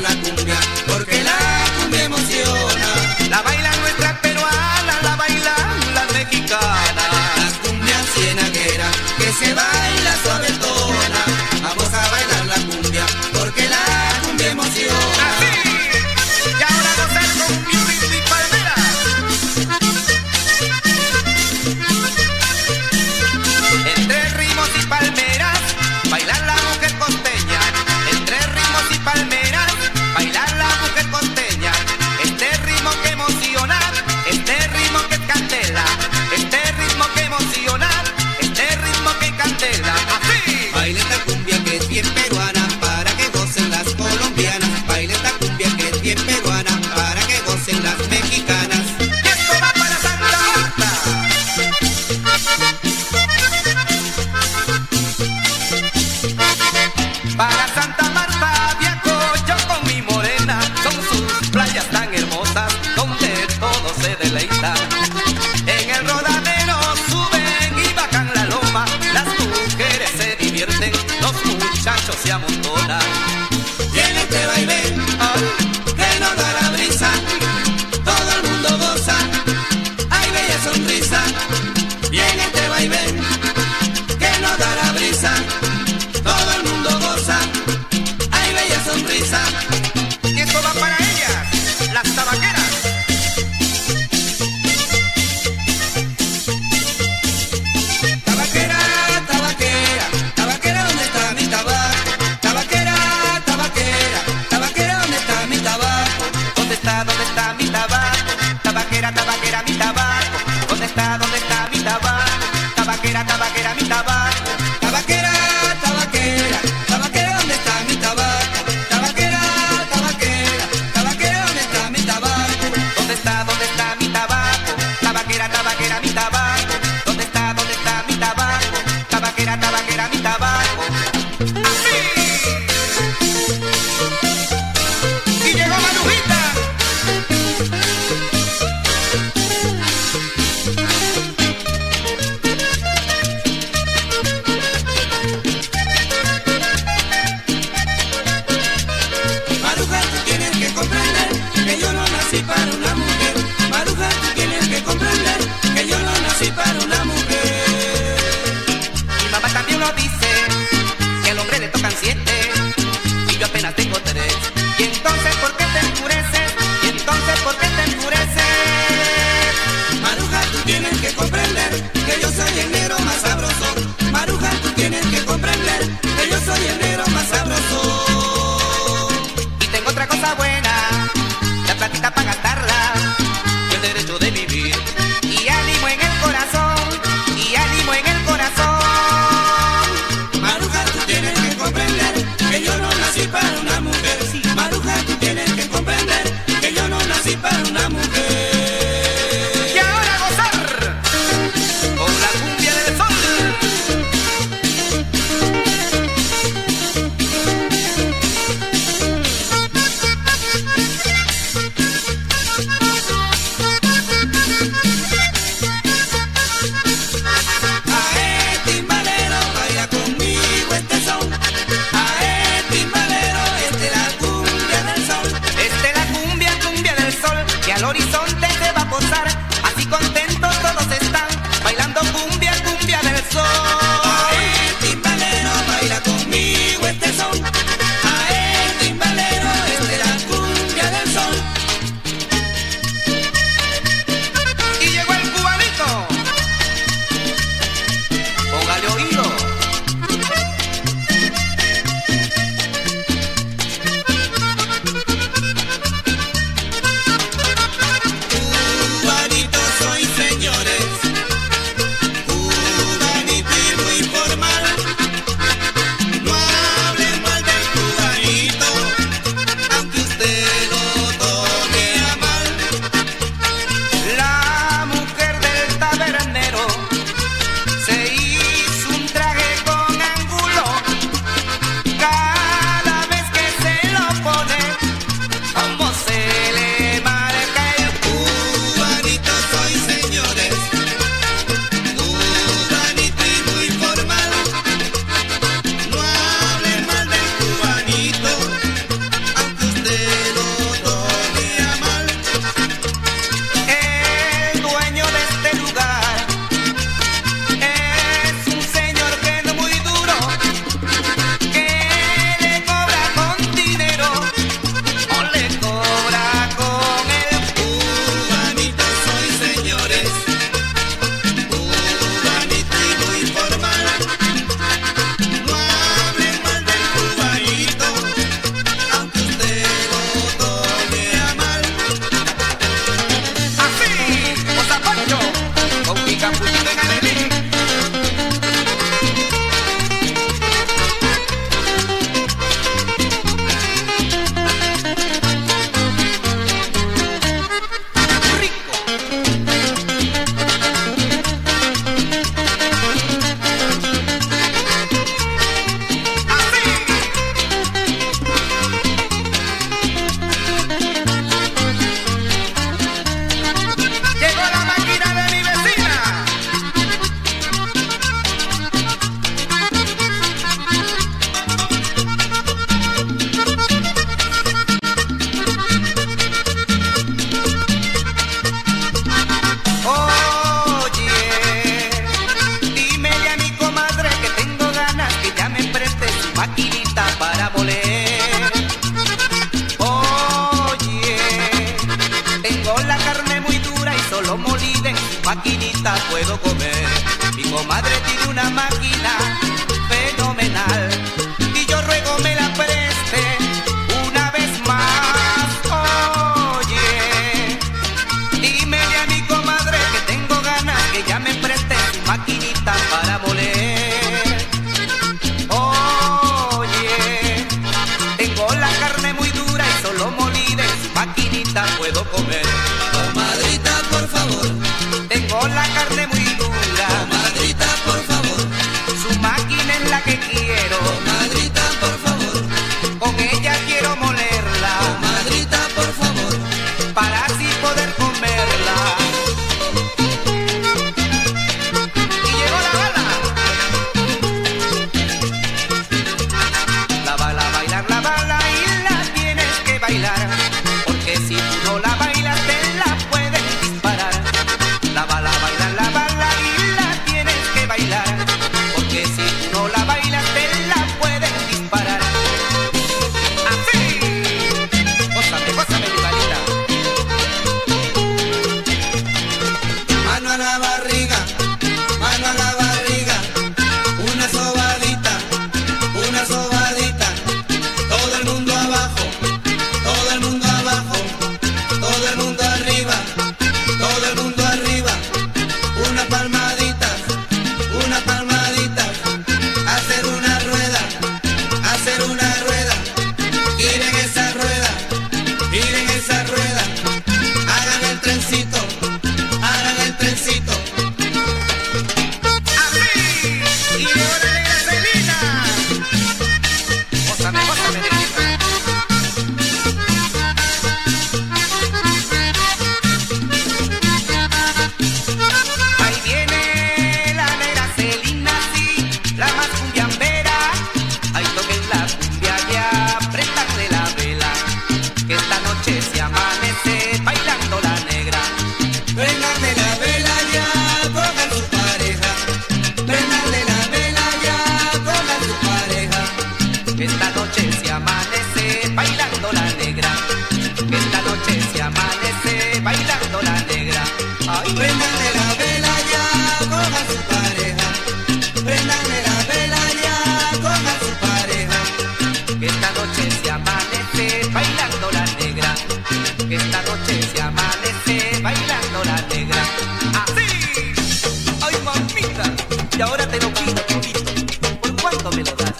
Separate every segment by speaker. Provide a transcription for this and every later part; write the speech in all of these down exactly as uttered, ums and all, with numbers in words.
Speaker 1: la cumbia, porque la cumbia emociona.
Speaker 2: La bailan nuestras peruanas, la bailan las mexicanas.
Speaker 1: Las cumbias cienagueras que se baila suavetona. Vamos a bailar la cumbia, porque la cumbia emociona.
Speaker 2: Así, y ahora gozar con mi ritmo y palmera. Entre ritmos y palmeras, bailar la mujer costeña. Entre ritmos y palmeras, bailar la mujer costeña. Este ritmo que emociona, este ritmo que candela. Este ritmo que emociona, este ritmo que candela. Así.
Speaker 1: Baila esta cumbia que es bien peruana, para que gocen las colombianas. Baila esta cumbia que es bien peruana, para que gocen las mexicanas.
Speaker 2: Y esto va para Santa Marta. Para Santa Marta viajo yo con mi morena. Son sus playas tan hermosas, donde todo se deleita. En el rodadero suben y bajan la loma. Las mujeres se divierten, los muchachos se amontonan.
Speaker 1: Viene este vaivén que nos da la brisa, todo el mundo goza, hay bella sonrisa. Viene este vaivén que nos da la brisa, todo el mundo goza, hay bella sonrisa.
Speaker 2: Y esto va para ellas, las tabaqueras.
Speaker 1: Tabaquera, tabaquera, tabaquera, ¿dónde está mi tabaco? Tabaquera, tabaquera, tabaquera, ¿dónde está mi tabaco?
Speaker 2: ¿Dónde está, dónde está mi tabaco? Tabaquera, tabaquera, mi tabaco. ¿Dónde está, dónde está mi tabaco? Tabaquera, tabaquera, mi tabaco.
Speaker 1: Tabaquera, tabaquera, tabaquera, ¿dónde está mi tabaco? Tabaquera, tabaquera, tabaquera, ¿dónde está mi tabaco?
Speaker 2: ¿Dónde está, dónde está mi tabaco? Tabaquera, tabaquera, mi tabaco. ¿Dónde está, dónde está mi tabaco? Tabaquera, tabaquera, mi tabaco. ¡Así! Y llegó Manujita.
Speaker 1: Maruja, tú tienes que comprender que yo no nací para una mujer. Maruja, tú tienes que comprender que yo no nací para una mujer.
Speaker 2: Mi mamá también lo dice, que al hombre le tocan siete y yo apenas tengo tres. Y entonces, ¿por qué te enfureces? Y entonces, ¿por qué te enfureces?
Speaker 1: Maruja, tú tienes que comprender que yo soy el negro más sabroso. Maruja, tú tienes que comprender que yo soy el negro más sabroso.
Speaker 2: Y tengo otra cosa buena, la platita para gastarla, y el derecho de vivir, y ánimo en el corazón, y ánimo en el corazón.
Speaker 1: Maruja, tú tienes que comprender que yo no nací para una mujer. Maruja, tú tienes que comprender que yo no nací para una mujer.
Speaker 2: Y ahora a gozar con la cumbia del sol.
Speaker 1: Ae, timbalero, baila conmigo este son. Ae, timbalero, esta es la cumbia del sol.
Speaker 2: Esta es la cumbia, cumbia del sol, que al horizonte se va a posar. Así contentos todos están, bailando cumbia, cumbia del sol.
Speaker 1: Ae, timbalero, baila conmigo este son. Ae, timbalero, esta es la cumbia del sol.
Speaker 2: Y llegó el cubanito, póngale oído.
Speaker 1: Cubanito soy
Speaker 2: maquinita puedo comer. Mi comadre tiene una máquina fenomenal y yo ruego me la preste una vez más. Oye, dímele a mi comadre que tengo ganas que ya me preste su maquinita para moler. Oye, tengo la carne muy dura y solo molida en su maquinita puedo comer.
Speaker 1: Comadrita, por favor.
Speaker 2: Tengo la carne muy dura.
Speaker 1: Comadrita, por favor.
Speaker 2: Su máquina es la que quiero.
Speaker 1: Comadrita, por favor.
Speaker 2: Con ella quiero molerla.
Speaker 1: Comadrita, por favor.
Speaker 2: Para así poder comerla. Y llegó la bala. La bala, bailar la bala y la tienes que bailar. Porque si tú no la bailas te la pueden disparar. La bala, bailar la bala y la tienes que bailar. Porque si tú no la bailas te la pueden disparar. Así. Gózame, gózame mi balita.
Speaker 1: Mano a la barriga, mano a la barriga. Una sobadita, una sobadita. Todo el mundo abajo, todo el mundo abajo. Todo el mundo arriba, todo el mundo arriba. Una palmadita, una palmadita. Hacer una rueda, hacer una rueda. Giren esa rueda, giren esa rueda. Hagan el trencito, hagan el trencito.
Speaker 2: Así. Y ahora de gasolina. Gózame, gózame de risa. Ahí viene la negra Celina, sí, la más cumbiambera. Ahí toquen la cumbia ya, préndanle la vela, que esta noche se amanece bailando la negra.
Speaker 1: Prendanle la vela ya, cojan su pareja. Prendanle la vela ya, cojan su pareja.
Speaker 2: Que esta noche se amanece bailando la negra. Que esta noche se amanece bailando la negra. Ay,
Speaker 1: Prendanle la vela ya, cojan su pareja. Prendanle la vela ya, cojan su pareja.
Speaker 2: que esta noche se amanece bailando la negra. Que esta noche se amanece bailando la negra. Así. Ay, mamita. Y ahora te lo pido, papito. ¿Por cuánto me lo das?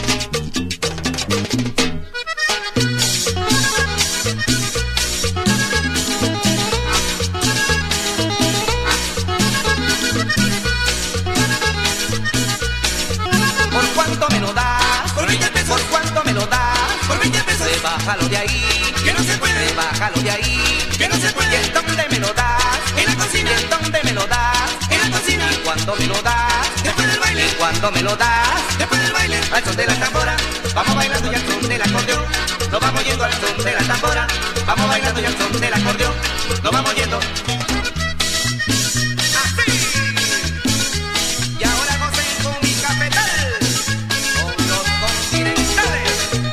Speaker 2: ¿Por cuánto me lo das?
Speaker 1: Por veinte pesos.
Speaker 2: ¿Por cuánto me lo das?
Speaker 1: Por veinte pesos.
Speaker 2: Bájalo de ahí,
Speaker 1: Que no se puede.
Speaker 2: bájalo de ahí.
Speaker 1: Que no se
Speaker 2: ¿Y
Speaker 1: puede.
Speaker 2: en dónde me lo das?
Speaker 1: En la cocina.
Speaker 2: ¿Y en dónde me lo das?
Speaker 1: En la cocina.
Speaker 2: ¿Y cuándo me lo das?
Speaker 1: Después del baile.
Speaker 2: ¿Y cuándo me lo das?
Speaker 1: Después del baile.
Speaker 2: Al son de la tambora, vamos bailando y al son del acordeón. Nos vamos yendo al son de la tambora, vamos bailando y al son del acordeón. Nos vamos yendo. Así. Y ahora gocen con mi cafetal, con los continentales.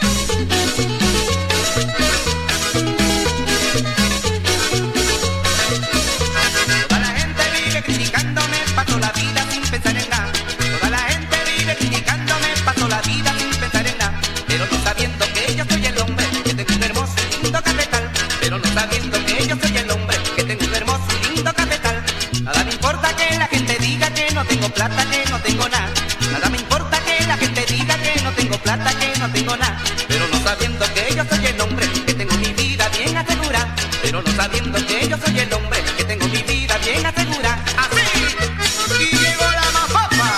Speaker 2: Toda la gente vive criticándome, paso la vida sin pensar en nada. Toda la gente vive criticándome, paso la vida sin pensar en nada. Pero no sabiendo que yo soy el hombre que tengo un hermoso y lindo cafetal. Pero no sabiendo que yo soy el hombre que tengo un hermoso y lindo cafetal. Nada me importa que la gente diga que no tengo plata, que no tengo nada. Nada me importa que la gente diga que no tengo plata, que no tengo nada. Pero no sabiendo que yo soy el hombre que tengo mi vida bien asegurada. Pero no sabiendo que yo soy el hombre que tengo mi vida bien asegurada. Así. Y llegó la mapapa.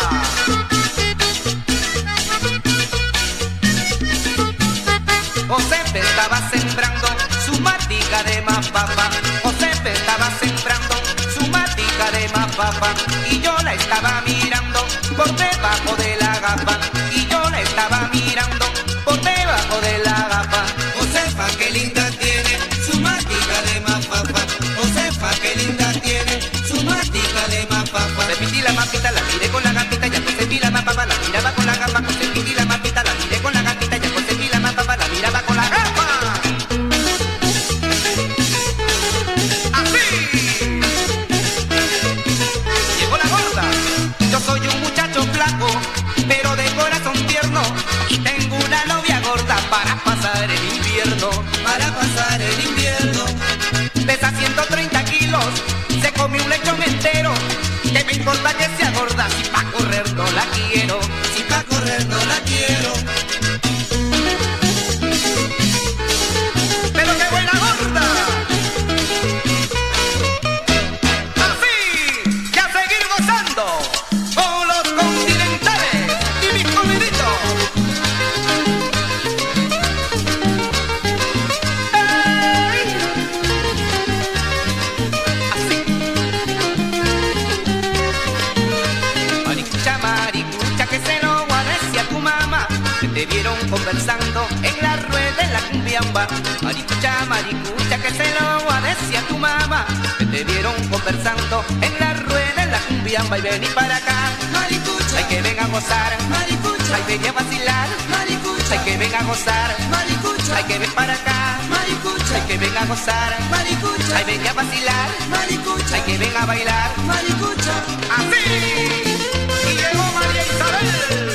Speaker 2: Josepe estaba sembrando su matica de mapapa. Josepe estaba sembrando su matica de mapapa. Y yo la estaba mirando por debajo de la gapa. Y yo la estaba mirando por debajo de la gapa.
Speaker 1: Josefa, qué linda tiene su matica de mapapa. Josefa, qué linda tiene su matica de mapapa.
Speaker 2: Repetí la mapita, la miré con la gapita, ya conseguí la mapapa, la miraba con la gapa, conseguí la mapita, la miré con la gapita, ya conseguí la mapapa, la miraba con la gapa. Así. tierno
Speaker 1: para pasar el invierno.
Speaker 2: Pesa ciento treinta kilos, se come un lechón entero. ¿Qué me importa que sea gorda si pa' correr no la quiero?
Speaker 1: Si pa' correr no la quiero.
Speaker 2: ¡Pero qué buena gorda! Así, que a seguir gozando con los continentales y mis comiditos. ¡Ey! Así. Maricucha, maricucha, que se lo voy a decir a tu mamá, que te vieron conversando en la rueda de la cumbiamba. Maricucha, maricucha, que se lo voy a decir a tu mamá, que te vieron conversando en la rueda de la cumbiamba. Y vení para acá,
Speaker 1: Maricucha,
Speaker 2: hay que venga a gozar,
Speaker 1: maricucha,
Speaker 2: hay que venga a vacilar,
Speaker 1: maricucha,
Speaker 2: hay que venga a gozar,
Speaker 1: maricucha,
Speaker 2: hay que ven para acá,
Speaker 1: maricucha,
Speaker 2: hay que venga a gozar,
Speaker 1: maricucha,
Speaker 2: hay venga a vacilar,
Speaker 1: maricucha,
Speaker 2: hay que venga a bailar.
Speaker 1: maricucha.
Speaker 2: Así, y llegó María Isabel.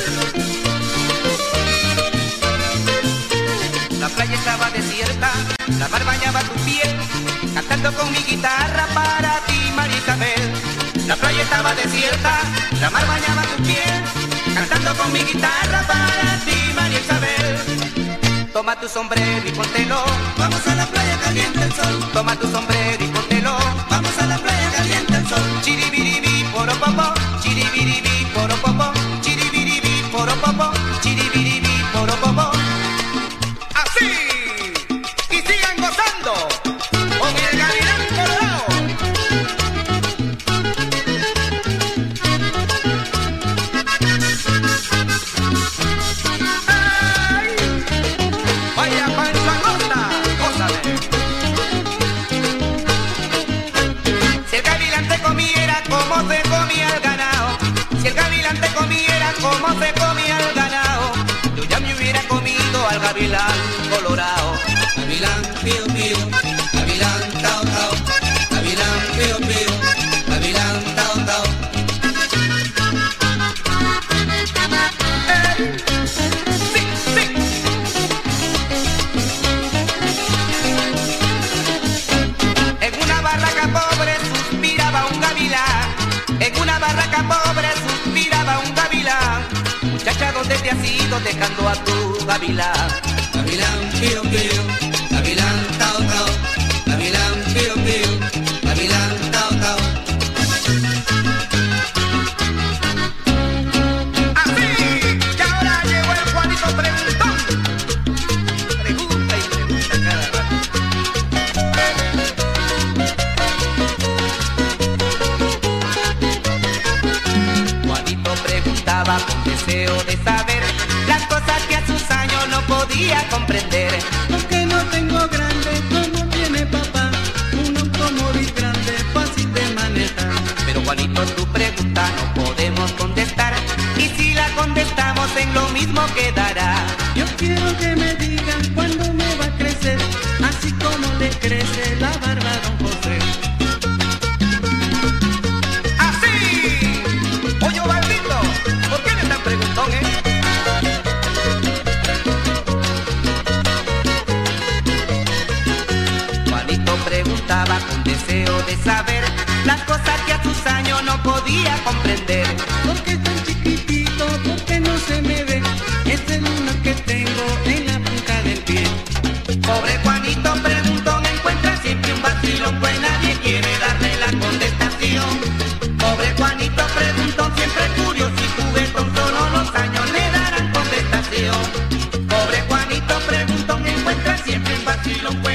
Speaker 2: La playa estaba desierta, la mar bañaba tu piel, cantando con mi guitarra para ti, María Isabel. La playa estaba desierta, la mar bañaba tu piel, cantando con mi guitarra para ti, María Isabel. Toma tu sombrero y póntelo,
Speaker 1: Vamos a la playa, caliente el sol.
Speaker 2: toma tu sombrero y póntelo.
Speaker 1: Vamos a la playa, caliente el sol.
Speaker 2: Chiribiribi, poropopo, chiribiribi, poropopo, chiribiribi, poropopo, chiribiribi, poropopo. Así, y sigan gozando con el gavilán colorado. ¡Ay! Vaya Pancho Acosta, gózale. Si el gavilán te comiera como se comía el ganado, si el gavilán te comiera como se comía el ganado, yo ya me hubiera comido al gavilán colorado.
Speaker 1: Gavilán, pío, pío, gavilán, tao, tao. Gavilán, pío, pío, gavilán, tao, tao.
Speaker 2: Sí, sí. En una barraca pobre suspiraba un gavilán, en una barraca pobre suspiraba un gavilán. Muchacha, ¿dónde te has ido dejando a tu gavilán?
Speaker 1: Gavilán, pío, pío, gavilán, tao, tao. Gavilán, pío, pío, gavilán, tao, tao.
Speaker 2: Así, que ahora llegó el Juanito Preguntón. Pregunta y pregunta cada rato. Juanito preguntaba con deseo de saber las cosas que a sus años no podía comprender.
Speaker 3: Porque no tengo grande como tiene papá, un automóvil grande, fácil de manejar.
Speaker 2: Pero Juanito, tu pregunta no podemos contestar, y si la contestamos en lo mismo quedará.
Speaker 3: Yo quiero que me digan cuándo me va a crecer, así como le crece la barba a don José.
Speaker 2: ¡Así! Oye, Valdito, ¿por qué eres tan preguntón, eh? Juanito preguntaba con deseo de saber las cosas que a sus años no podía comprender.
Speaker 3: Porque es tan chiquitito, porque no se me ve, es el lunar que tengo en la punta del pie.
Speaker 2: Pobre Juanito preguntón encuentra siempre un vacilón, pues nadie quiere darle la contestación. Pobre Juanito preguntón siempre curioso y juguetón, solo los años le darán contestación. Pobre Juanito preguntón encuentra siempre un vacilón, pues